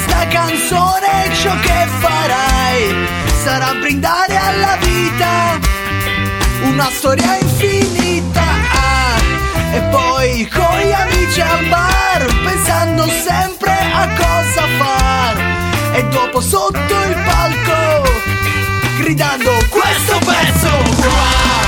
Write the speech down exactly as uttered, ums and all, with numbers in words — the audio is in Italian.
questa canzone ciò che farai sarà brindare alla vita, una storia infinita, ah, e poi con gli amici al bar, pensando sempre a cosa far, e dopo sotto il palco gridando questo pezzo qua.